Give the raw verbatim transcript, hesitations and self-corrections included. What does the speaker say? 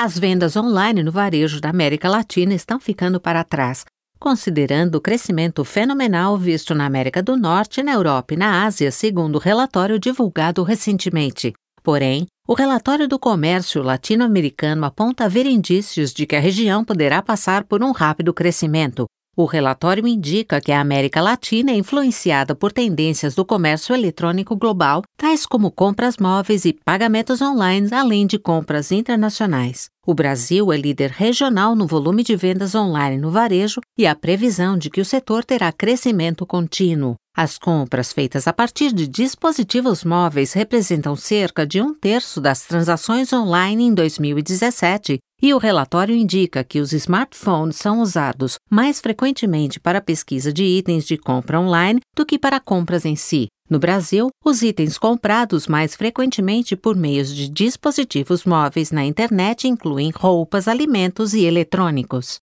as vendas online no varejo da América Latina estão ficando para trás, considerando o crescimento fenomenal visto na América do Norte, na Europa e na Ásia, segundo o relatório divulgado recentemente. Porém, o relatório do comércio latino-americano aponta haver indícios de que a região poderá passar por um rápido crescimento. O relatório indica que a América Latina é influenciada por tendências do comércio eletrônico global, tais como compras móveis e pagamentos online, além de compras internacionais. O Brasil é líder regional no volume de vendas online no varejo e há previsão de que o setor terá crescimento contínuo. As compras feitas a partir de dispositivos móveis representam cerca de um terço das transações online em dois mil e dezessete, e o relatório indica que os smartphones são usados mais frequentemente para pesquisa de itens de compra online do que para compras em si. No Brasil, os itens comprados mais frequentemente por meios de dispositivos móveis na internet incluem roupas, alimentos e eletrônicos.